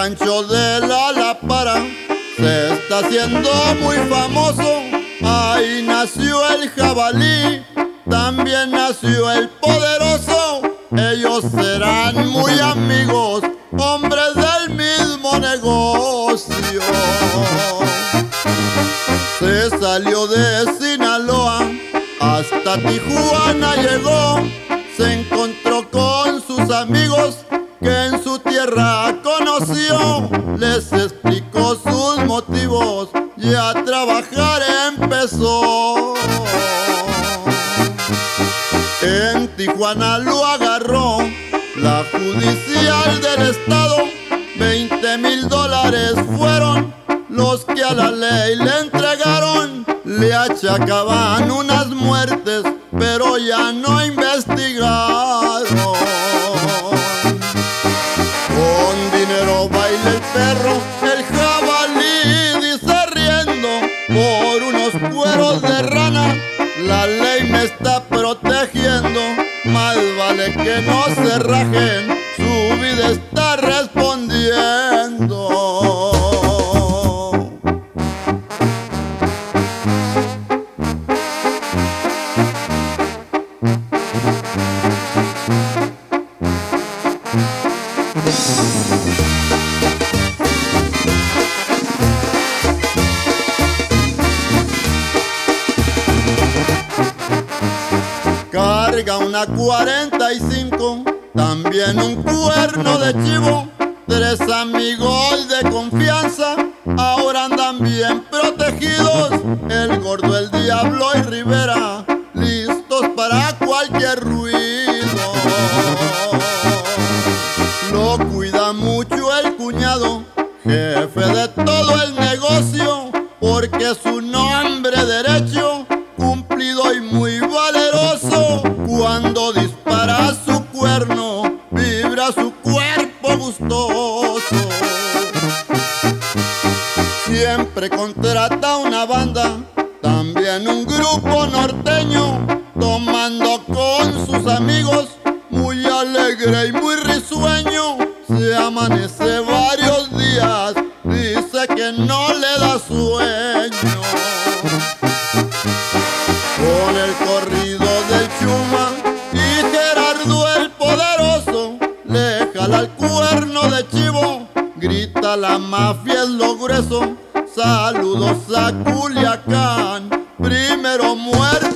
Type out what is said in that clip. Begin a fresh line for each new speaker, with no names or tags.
rancho de La Para se está haciendo muy famoso. Ahí nació el jabalí, también nació el poderoso. Ellos serán muy amigos, hombres del mismo negocio. Se salió de Sinaloa, hasta Tijuana llegó. Se encontró con sus amigos que en su tierra conoció. Les explicó sus motivos y a trabajar empezó. En Tijuana lo agarró la judicial del estado. $20,000 fueron los que a la ley le entregaron. Le achacaban unas muertes, pero ya no investigaron. Con dinero baila el perro, el jabalí dice riendo. Por unos cueros de rana la ley me está protegiendo. Más vale que no se rajen, su vida está respondiendo. Carga una 45, también un cuerno de chivo. 3 amigos de confianza ahora andan bien protegidos. El Gordo, el Diablo y Rivera, listos para cualquier ruido. Lo cuida mucho el cuñado, jefe de todo el negocio, porque es un hombre derecho, cumplido y muy valeroso. Cuando dispara su cuerno, vibra su cuerpo gustoso. Siempre contrata una banda, también un grupo norteño, tomando con sus amigos, muy alegre y muy risueño. Se amanece varios días, dice que no le da sueño. Con el corrido del Chuma y Gerardo el Poderoso, le jala el cuerno de chivo, grita la mafia es lo grueso. Saludos a Culiacán, primero muerte